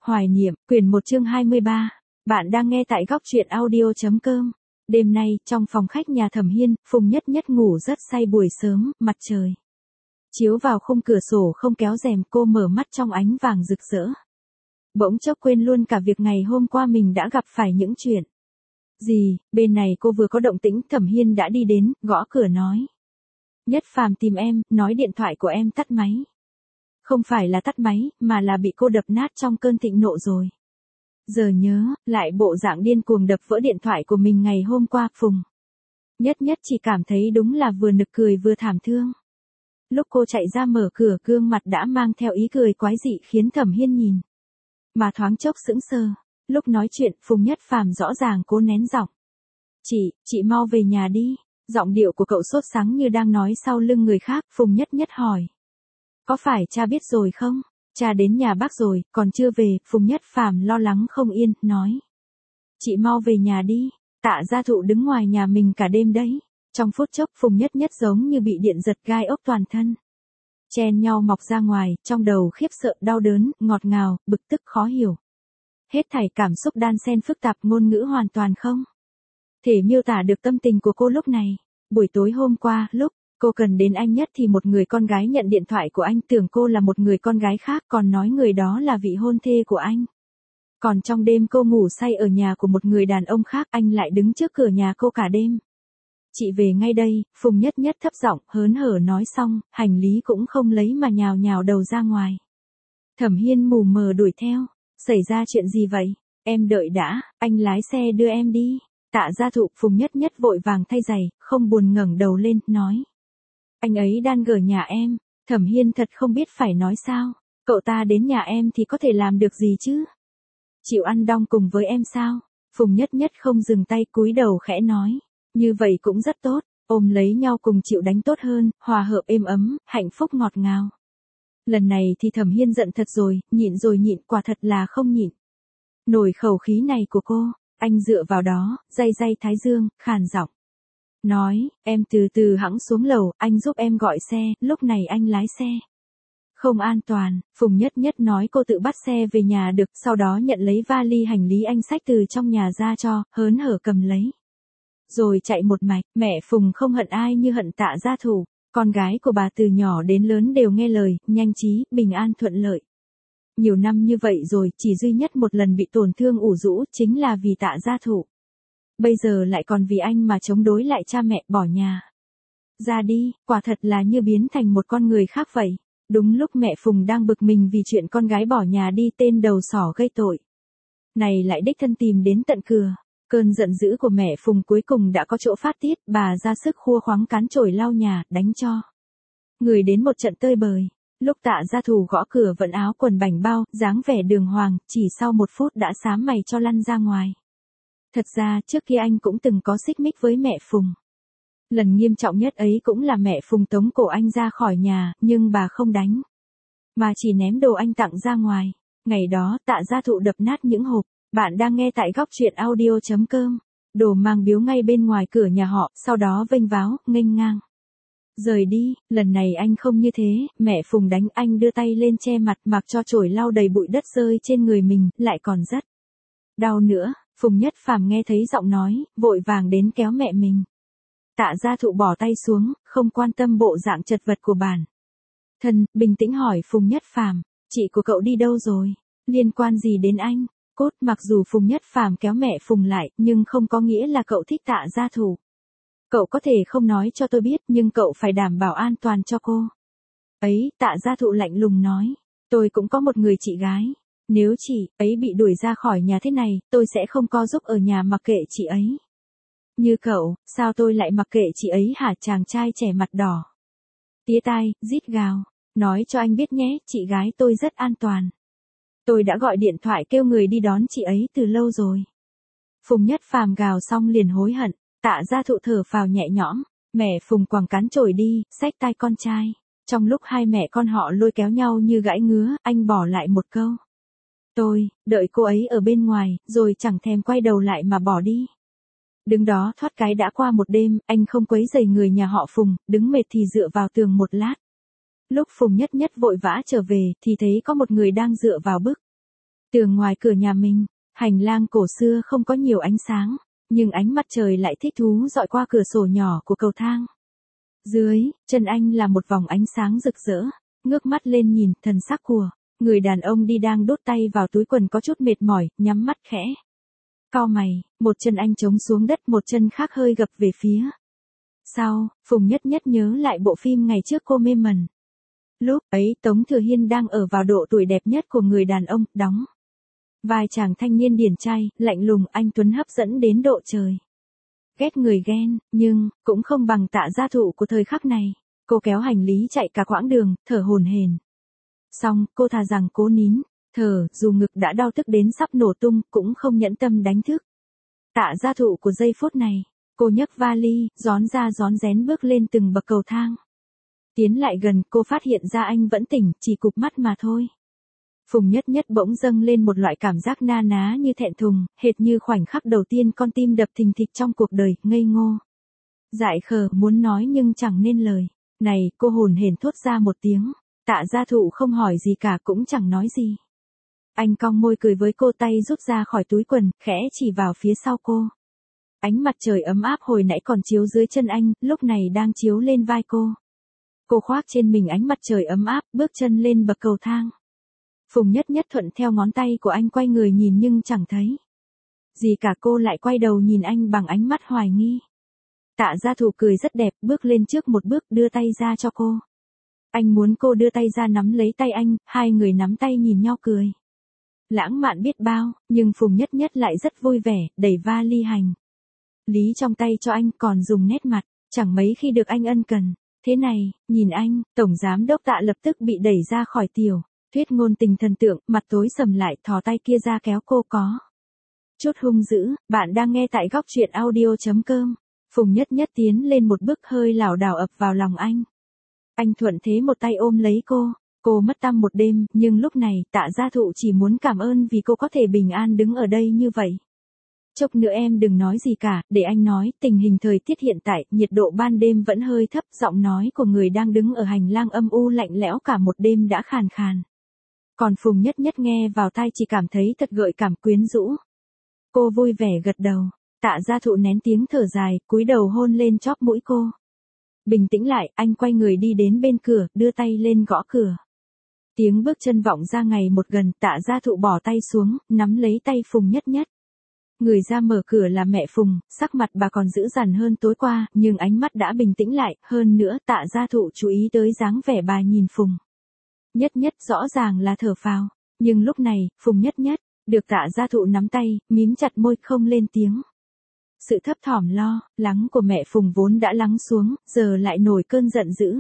Hoài niệm, quyển 1 chương 23. Bạn đang nghe tại góc truyện audio.com. Đêm nay, trong phòng khách nhà Thẩm Hiên, Phùng Nhất Nhất ngủ rất say. Buổi sớm, mặt trời chiếu vào khung cửa sổ không kéo rèm, cô mở mắt trong ánh vàng rực rỡ. Bỗng chốc quên luôn cả việc ngày hôm qua mình đã gặp phải những chuyện gì. Bên này cô vừa có động tĩnh, Thẩm Hiên đã đi đến, gõ cửa nói. Nhất Phàm tìm em, nói điện thoại của em tắt máy. Không phải là tắt máy, mà là bị cô đập nát trong cơn thịnh nộ rồi. Giờ nhớ, lại bộ dạng điên cuồng đập vỡ điện thoại của mình ngày hôm qua. Phùng Nhất Nhất chỉ cảm thấy đúng là vừa nực cười vừa thảm thương. Lúc cô chạy ra mở cửa, gương mặt đã mang theo ý cười quái dị khiến Thẩm Hiên nhìn mà thoáng chốc sững sờ. Lúc nói chuyện, Phùng Nhất Phàm rõ ràng cố nén giọng. Chị mau về nhà đi. Giọng điệu của cậu sốt sắng như đang nói sau lưng người khác. Phùng Nhất Nhất hỏi. Có phải cha biết rồi không? Cha đến nhà bác rồi, còn chưa về. Phùng Nhất Phàm lo lắng không yên, nói. Chị mau về nhà đi. Tạ Gia Thụ đứng ngoài nhà mình cả đêm đấy. Trong phút chốc, Phùng Nhất Nhất giống như bị điện giật, gai ốc toàn thân chen nhau mọc ra ngoài, trong đầu khiếp sợ, đau đớn, ngọt ngào, bực tức, khó hiểu. Hết thảy cảm xúc đan xen phức tạp, ngôn ngữ hoàn toàn không thể miêu tả được tâm tình của cô lúc này. Buổi tối hôm qua, lúc cô cần đến anh nhất thì một người con gái nhận điện thoại của anh, tưởng cô là một người con gái khác, còn nói người đó là vị hôn thê của anh. Còn trong đêm cô ngủ say ở nhà của một người đàn ông khác, anh lại đứng trước cửa nhà cô cả đêm. Chị về ngay đây. Phùng Nhất Nhất thấp giọng, hớn hở nói xong, hành lý cũng không lấy mà nhào nhào đầu ra ngoài. Thẩm Hiên mù mờ đuổi theo. Xảy ra chuyện gì vậy? Em đợi đã, anh lái xe đưa em đi. Tạ Gia Thụ. Phùng Nhất Nhất vội vàng thay giày, không buồn ngẩng đầu lên, nói. Anh ấy đang ở nhà em. Thẩm Hiên thật không biết phải nói sao. Cậu ta đến nhà em thì có thể làm được gì chứ? Chịu ăn đong cùng với em sao? Phùng Nhất Nhất không dừng tay, cúi đầu khẽ nói. Như vậy cũng rất tốt, ôm lấy nhau cùng chịu đánh tốt hơn, hòa hợp êm ấm, hạnh phúc ngọt ngào. Lần này thì Thẩm Hiên giận thật rồi nhịn, quả thật là không nhịn nổi khẩu khí này của cô. Anh dựa vào đó, day thái dương, khàn giọng. Nói, em từ từ hẵng xuống lầu, anh giúp em gọi xe. Lúc này anh lái xe không an toàn. Phùng Nhất Nhất nói cô tự bắt xe về nhà được, sau đó nhận lấy vali hành lý anh xách từ trong nhà ra cho, hớn hở cầm lấy. Rồi chạy một mạch. Mẹ Phùng không hận ai như hận Tạ Gia Thụ. Con gái của bà từ nhỏ đến lớn đều nghe lời, nhanh trí, bình an thuận lợi. Nhiều năm như vậy rồi, chỉ duy nhất một lần bị tổn thương ủ rũ, chính là vì Tạ Gia Thụ. Bây giờ lại còn vì anh mà chống đối lại cha mẹ, bỏ nhà ra đi, quả thật là như biến thành một con người khác vậy. Đúng lúc mẹ Phùng đang bực mình vì chuyện con gái bỏ nhà đi, tên đầu sỏ gây tội này lại đích thân tìm đến tận cửa. Cơn giận dữ của mẹ Phùng cuối cùng đã có chỗ phát tiết, bà ra sức khua khoáng cán chổi lau nhà, đánh cho người đến một trận tơi bời. Lúc Tạ Gia Thụ gõ cửa vận áo quần bảnh bao, dáng vẻ đường hoàng, chỉ sau 1 phút đã xám mày cho lăn ra ngoài. Thật ra, trước kia anh cũng từng có xích mích với mẹ Phùng. Lần nghiêm trọng nhất ấy cũng là mẹ Phùng tống cổ anh ra khỏi nhà, nhưng bà không đánh, mà chỉ ném đồ anh tặng ra ngoài. Ngày đó, Tạ Gia Thụ đập nát những hộp. Bạn đang nghe tại góc truyện audio.com. Đồ mang biếu ngay bên ngoài cửa nhà họ, sau đó vênh váo, nghênh ngang rời đi. Lần này anh không như thế, mẹ Phùng đánh anh đưa tay lên che mặt, mặc cho chổi lau đầy bụi đất rơi trên người mình, lại còn rất đau nữa. Phùng Nhất Phàm nghe thấy giọng nói, vội vàng đến kéo mẹ mình. Tạ Gia Thụ bỏ tay xuống, không quan tâm bộ dạng chật vật của bản thân, bình tĩnh hỏi Phùng Nhất Phàm, chị của cậu đi đâu rồi? Liên quan gì đến anh? Cốt. Mặc dù Phùng Nhất Phàm kéo mẹ Phùng lại, nhưng không có nghĩa là cậu thích Tạ Gia Thụ. Cậu có thể không nói cho tôi biết, nhưng cậu phải đảm bảo an toàn cho cô ấy. Tạ Gia Thụ lạnh lùng nói. Tôi cũng có một người chị gái. Nếu chị ấy bị đuổi ra khỏi nhà thế này, tôi sẽ không co giúp ở nhà mặc kệ chị ấy. Như cậu, sao tôi lại mặc kệ chị ấy hả? Chàng trai trẻ mặt đỏ tía tai, rít gào. Nói cho anh biết nhé, chị gái tôi rất an toàn. Tôi đã gọi điện thoại kêu người đi đón chị ấy từ lâu rồi. Phùng Nhất Phàm gào xong liền hối hận. Tạ Gia Thụ thở phào nhẹ nhõm. Mẹ Phùng quàng cán chổi đi, xách tay con trai. Trong lúc hai mẹ con họ lôi kéo nhau như gãi ngứa, anh bỏ lại một câu. Tôi đợi cô ấy ở bên ngoài, rồi chẳng thèm quay đầu lại mà bỏ đi. Đứng đó thoát cái đã qua một đêm, anh không quấy rầy người nhà họ Phùng, đứng mệt thì dựa vào tường một lát. Lúc Phùng Nhất Nhất vội vã trở về, thì thấy có một người đang dựa vào bức Tường ngoài cửa nhà mình, hành lang cổ xưa không có nhiều ánh sáng, nhưng ánh mặt trời lại thích thú dọi qua cửa sổ nhỏ của cầu thang. Dưới chân anh là một vòng ánh sáng rực rỡ, ngước mắt lên nhìn, thần sắc của người đàn ông đi đang đút tay vào túi quần có chút mệt mỏi, nhắm mắt khẽ. Cau mày, một chân anh chống xuống đất, một chân khác hơi gập về phía sau. Phùng Nhất Nhất nhớ lại bộ phim ngày trước cô mê mẩn. Lúc ấy Tống Thừa Hiên đang ở vào độ tuổi đẹp nhất của người đàn ông, đóng vai chàng thanh niên điển trai, lạnh lùng, anh tuấn hấp dẫn đến độ trời ghét người ghen, nhưng cũng không bằng Tạ Gia Thụ của thời khắc này. Cô kéo hành lý chạy cả quãng đường, thở hổn hển. Xong, cô thà rằng cố nín thở, dù ngực đã đau tức đến sắp nổ tung, cũng không nhẫn tâm đánh thức Tạ Gia Thụ của giây phút này. Cô nhấc vali, rón ra rón rén bước lên từng bậc cầu thang. Tiến lại gần, cô phát hiện ra anh vẫn tỉnh, chỉ cụp mắt mà thôi. Phùng Nhất Nhất bỗng dâng lên một loại cảm giác na ná như thẹn thùng, hệt như khoảnh khắc đầu tiên con tim đập thình thịch trong cuộc đời, ngây ngô. Dại khờ, muốn nói nhưng chẳng nên lời. Này, cô hồn hển thốt ra một tiếng. Tạ Gia Thụ không hỏi gì cả, cũng chẳng nói gì. Anh cong môi cười với cô, tay rút ra khỏi túi quần, khẽ chỉ vào phía sau cô. Ánh mặt trời ấm áp hồi nãy còn chiếu dưới chân anh, lúc này đang chiếu lên vai cô. Cô khoác trên mình ánh mặt trời ấm áp, bước chân lên bậc cầu thang. Phùng Nhất Nhất thuận theo ngón tay của anh quay người nhìn nhưng chẳng thấy gì cả, cô lại quay đầu nhìn anh bằng ánh mắt hoài nghi. Tạ Gia Thụ cười rất đẹp, bước lên trước một bước, đưa tay ra cho cô. Anh muốn cô đưa tay ra nắm lấy tay anh, hai người nắm tay nhìn nhau cười lãng mạn biết bao, nhưng Phùng Nhất Nhất lại rất vui vẻ, đẩy vali hành lý trong tay cho anh, còn dùng nét mặt chẳng mấy khi được anh ân cần. Thế này, nhìn anh, tổng giám đốc Tạ lập tức bị đẩy ra khỏi tiểu thuyết ngôn tình thần tượng, mặt tối sầm lại, thò tay kia ra kéo cô có chút hung dữ. Bạn đang nghe tại góc truyện audio.com. Phùng Nhất Nhất tiến lên một bước, hơi lảo đảo ập vào lòng anh. Anh thuận thế một tay ôm lấy cô. Cô mất tăm một đêm, nhưng lúc này, Tạ Gia Thụ chỉ muốn cảm ơn vì cô có thể bình an đứng ở đây như vậy. Chốc nữa em đừng nói gì cả, để anh nói. Tình hình thời tiết hiện tại, nhiệt độ ban đêm vẫn hơi thấp, giọng nói của người đang đứng ở hành lang âm u lạnh lẽo cả một đêm đã khàn khàn. Còn Phùng Nhất Nhất nghe vào tai chỉ cảm thấy thật gợi cảm, quyến rũ. Cô vui vẻ gật đầu. Tạ Gia Thụ nén tiếng thở dài, cúi đầu hôn lên chóp mũi cô. Bình tĩnh lại, anh quay người đi đến bên cửa, đưa tay lên gõ cửa. Tiếng bước chân vọng ra ngày một gần, Tạ Gia Thụ bỏ tay xuống, nắm lấy tay Phùng Nhất Nhất. Người ra mở cửa là mẹ Phùng, sắc mặt bà còn dữ dằn hơn tối qua, nhưng ánh mắt đã bình tĩnh lại, hơn nữa Tạ Gia Thụ chú ý tới dáng vẻ bà nhìn Phùng Nhất Nhất, rõ ràng là thở phào, nhưng lúc này, Phùng Nhất Nhất được Tạ Gia Thụ nắm tay, mím chặt môi không lên tiếng. Sự thấp thỏm lo lắng của mẹ Phùng vốn đã lắng xuống, giờ lại nổi cơn giận dữ.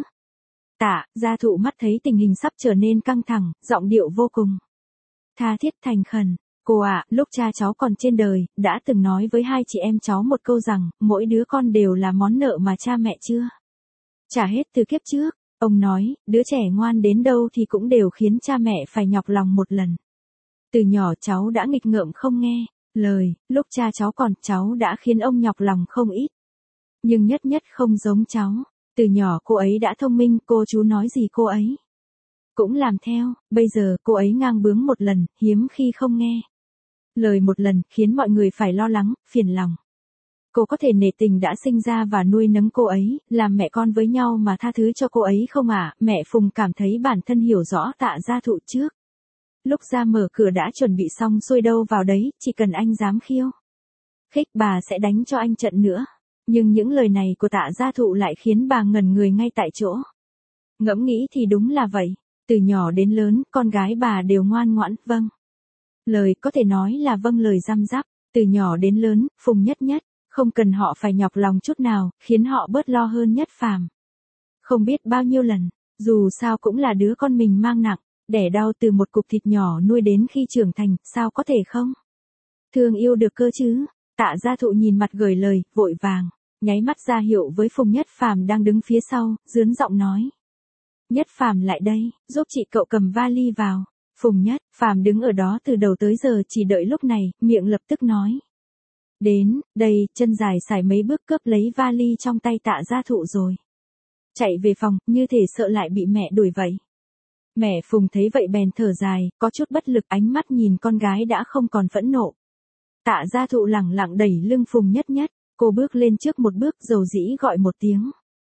Tạ Gia Thụ mắt thấy tình hình sắp trở nên căng thẳng, giọng điệu vô cùng tha thiết thành khẩn. Cô ạ, lúc cha cháu còn trên đời, đã từng nói với hai chị em cháu một câu rằng, mỗi đứa con đều là món nợ mà cha mẹ chưa trả hết từ kiếp trước. Ông nói, đứa trẻ ngoan đến đâu thì cũng đều khiến cha mẹ phải nhọc lòng một lần. Từ nhỏ cháu đã nghịch ngợm không nghe lời, lúc cha cháu còn, cháu đã khiến ông nhọc lòng không ít. Nhưng Nhất Nhất không giống cháu. Từ nhỏ cô ấy đã thông minh, cô chú nói gì cô ấy cũng làm theo. Bây giờ cô ấy ngang bướng một lần, hiếm khi không nghe lời một lần, khiến mọi người phải lo lắng, phiền lòng. Cô có thể nể tình đã sinh ra và nuôi nấng cô ấy, làm mẹ con với nhau mà tha thứ cho cô ấy không ạ? Mẹ Phùng cảm thấy bản thân hiểu rõ Tạ Gia Thụ trước. Lúc ra mở cửa đã chuẩn bị xong xuôi đâu vào đấy, chỉ cần anh dám khiêu khích bà sẽ đánh cho anh trận nữa. Nhưng những lời này của Tạ Gia Thụ lại khiến bà ngẩn người ngay tại chỗ. Ngẫm nghĩ thì đúng là vậy. Từ nhỏ đến lớn, con gái bà đều ngoan ngoãn, vâng lời, có thể nói là vâng lời răm rắp. Từ nhỏ đến lớn, Phùng Nhất Nhất không cần họ phải nhọc lòng chút nào, khiến họ bớt lo hơn Nhất Phàm không biết bao nhiêu lần. Dù sao cũng là đứa con mình mang nặng, đẻ đau từ một cục thịt nhỏ nuôi đến khi trưởng thành, sao có thể không thương yêu được cơ chứ. Tạ Gia Thụ nhìn mặt gửi lời, vội vàng nháy mắt ra hiệu với Phùng Nhất Phàm đang đứng phía sau, dướn giọng nói. Nhất Phàm lại đây, giúp chị cậu cầm vali vào. Phùng Nhất Phàm đứng ở đó từ đầu tới giờ chỉ đợi lúc này, miệng lập tức nói. Đến, đây, chân dài xài mấy bước cướp lấy vali trong tay Tạ Gia Thụ rồi chạy về phòng, như thể sợ lại bị mẹ đuổi vậy. Mẹ Phùng thấy vậy bèn thở dài, có chút bất lực, ánh mắt nhìn con gái đã không còn phẫn nộ. Tạ Gia Thụ lẳng lặng đẩy lưng Phùng Nhất Nhất, cô bước lên trước một bước dầu dĩ gọi một tiếng.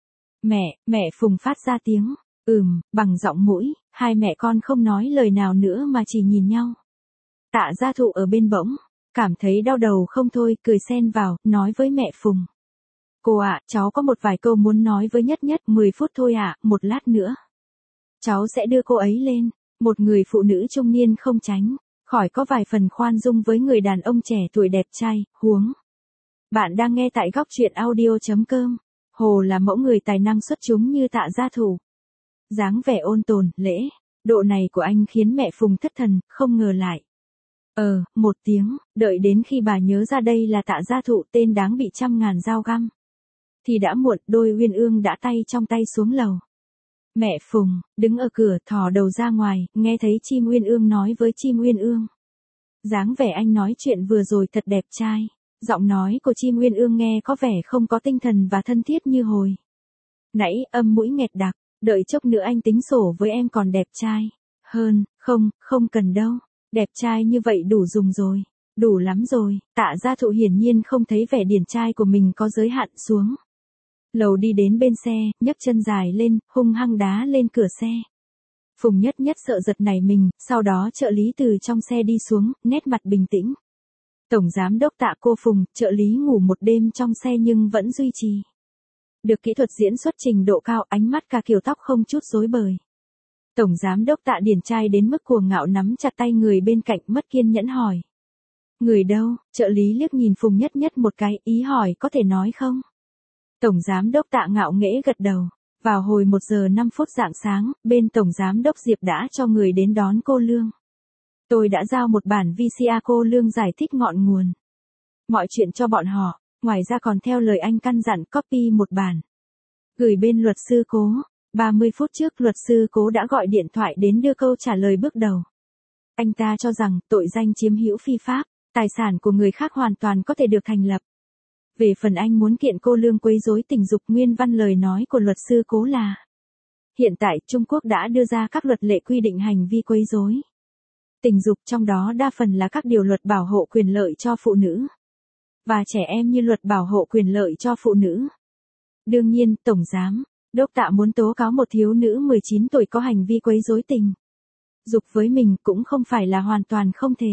Mẹ Phùng phát ra tiếng, bằng giọng mũi, hai mẹ con không nói lời nào nữa mà chỉ nhìn nhau. Tạ Gia Thụ ở bên bỗng, cảm thấy đau đầu không thôi, cười xen vào, nói với mẹ Phùng. Cô ạ, cháu có một vài câu muốn nói với Nhất Nhất, 10 phút thôi ạ, một lát nữa. Cháu sẽ đưa cô ấy lên, một người phụ nữ trung niên không tránh, khỏi có vài phần khoan dung với người đàn ông trẻ tuổi đẹp trai, huống. Bạn đang nghe tại góc truyện audio.com. Hồ là mẫu người tài năng xuất chúng như Tạ Gia Thụ. Dáng vẻ ôn tồn, lễ, độ này của anh khiến mẹ Phùng thất thần, không ngờ lại. Một tiếng, đợi đến khi bà nhớ ra đây là Tạ Gia Thụ, tên đáng bị trăm ngàn dao găm. Thì đã muộn, đôi uyên ương đã tay trong tay xuống lầu. Mẹ Phùng, đứng ở cửa thò đầu ra ngoài, nghe thấy chim uyên ương nói với chim uyên ương. Dáng vẻ anh nói chuyện vừa rồi thật đẹp trai. Giọng nói của chim uyên ương nghe có vẻ không có tinh thần và thân thiết như hồi nãy, âm mũi nghẹt đặc, đợi chốc nữa anh tính sổ với em còn đẹp trai hơn. Không cần đâu, đẹp trai như vậy đủ dùng rồi, đủ lắm rồi. Tạ Gia Thụ hiển nhiên không thấy vẻ điển trai của mình có giới hạn, xuống lầu đi đến bên xe, nhấc chân dài lên, hung hăng đá lên cửa xe. Phùng Nhất Nhất sợ giật nảy mình, sau đó trợ lý từ trong xe đi xuống, nét mặt bình tĩnh. Tổng giám đốc Tạ cô Phùng, trợ lý ngủ một đêm trong xe nhưng vẫn duy trì được kỹ thuật diễn xuất trình độ cao, ánh mắt cả kiểu tóc không chút rối bời. Tổng giám đốc Tạ điển trai đến mức cuồng ngạo nắm chặt tay người bên cạnh, mất kiên nhẫn hỏi. Người đâu? Trợ lý liếc nhìn Phùng Nhất Nhất một cái, ý hỏi có thể nói không? Tổng giám đốc Tạ ngạo nghễ gật đầu. Vào hồi 1 giờ 5 phút rạng sáng, bên tổng giám đốc Diệp đã cho người đến đón cô Lương. Tôi đã giao một bản VCA, cô Lương giải thích ngọn nguồn mọi chuyện cho bọn họ, ngoài ra còn theo lời anh căn dặn copy một bản gửi bên luật sư Cố. 30 phút trước luật sư Cố đã gọi điện thoại đến đưa câu trả lời bước đầu. Anh ta cho rằng tội danh chiếm hữu phi pháp, tài sản của người khác hoàn toàn có thể được thành lập. Về phần anh muốn kiện cô Lương quấy rối tình dục, nguyên văn lời nói của luật sư Cố là: hiện tại Trung Quốc đã đưa ra các luật lệ quy định hành vi quấy rối tình dục, trong đó đa phần là các điều luật bảo hộ quyền lợi cho phụ nữ và trẻ em như luật bảo hộ quyền lợi cho phụ nữ. Đương nhiên, Tổng giám đốc Tạ muốn tố cáo một thiếu nữ 19 tuổi có hành vi quấy rối tình dục với mình cũng không phải là hoàn toàn không thể.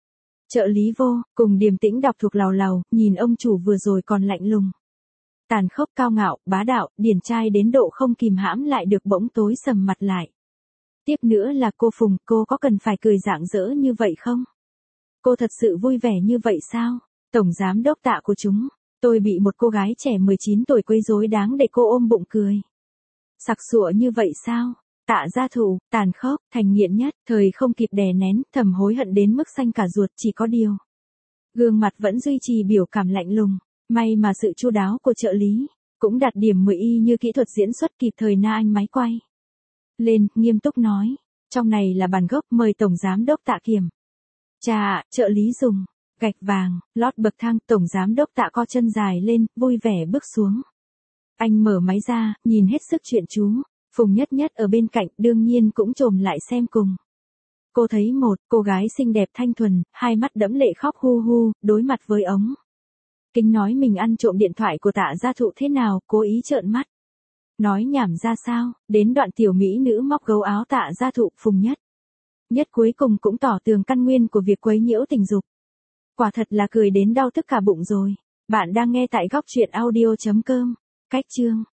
Trợ lý vô cùng điềm tĩnh đọc thuộc lào lào, nhìn ông chủ vừa rồi còn lạnh lùng, tàn khốc, cao ngạo, bá đạo, điển trai đến độ không kìm hãm lại được, bỗng tối sầm mặt lại. Tiếp nữa là cô Phùng, cô có cần phải cười rạng rỡ như vậy không? Cô thật sự vui vẻ như vậy sao? Tổng giám đốc Tạ của chúng, tôi bị một cô gái trẻ 19 tuổi quấy rối đáng để cô ôm bụng cười sặc sụa như vậy sao? Tạ Gia Thụ, tàn khốc, thành nghiện nhất, thời không kịp đè nén, thầm hối hận đến mức xanh cả ruột, chỉ có điều gương mặt vẫn duy trì biểu cảm lạnh lùng. May mà sự chu đáo của trợ lý cũng đạt điểm 10 y như kỹ thuật diễn xuất, kịp thời na anh máy quay lên, nghiêm túc nói, trong này là bản gốc, mời tổng giám đốc Tạ kiểm. Chà, trợ lý dùng gạch vàng lót bậc thang. Tổng giám đốc Tạ co chân dài lên, vui vẻ bước xuống. Anh mở máy ra, nhìn hết sức chuyên chú. Phùng Nhất Nhất ở bên cạnh đương nhiên cũng chồm lại xem cùng. Cô thấy một cô gái xinh đẹp thanh thuần, hai mắt đẫm lệ khóc hu hu, đối mặt với ống kính nói mình ăn trộm điện thoại của Tạ Gia Thụ thế nào, cố ý trợn mắt nói nhảm ra sao. Đến đoạn tiểu mỹ nữ móc gấu áo Tạ Gia Thụ, Phùng Nhất Nhất cuối cùng cũng tỏ tường căn nguyên của việc quấy nhiễu tình dục. Quả thật là cười đến đau tức cả bụng rồi. Bạn đang nghe tại góc truyện audio.com. Cách chương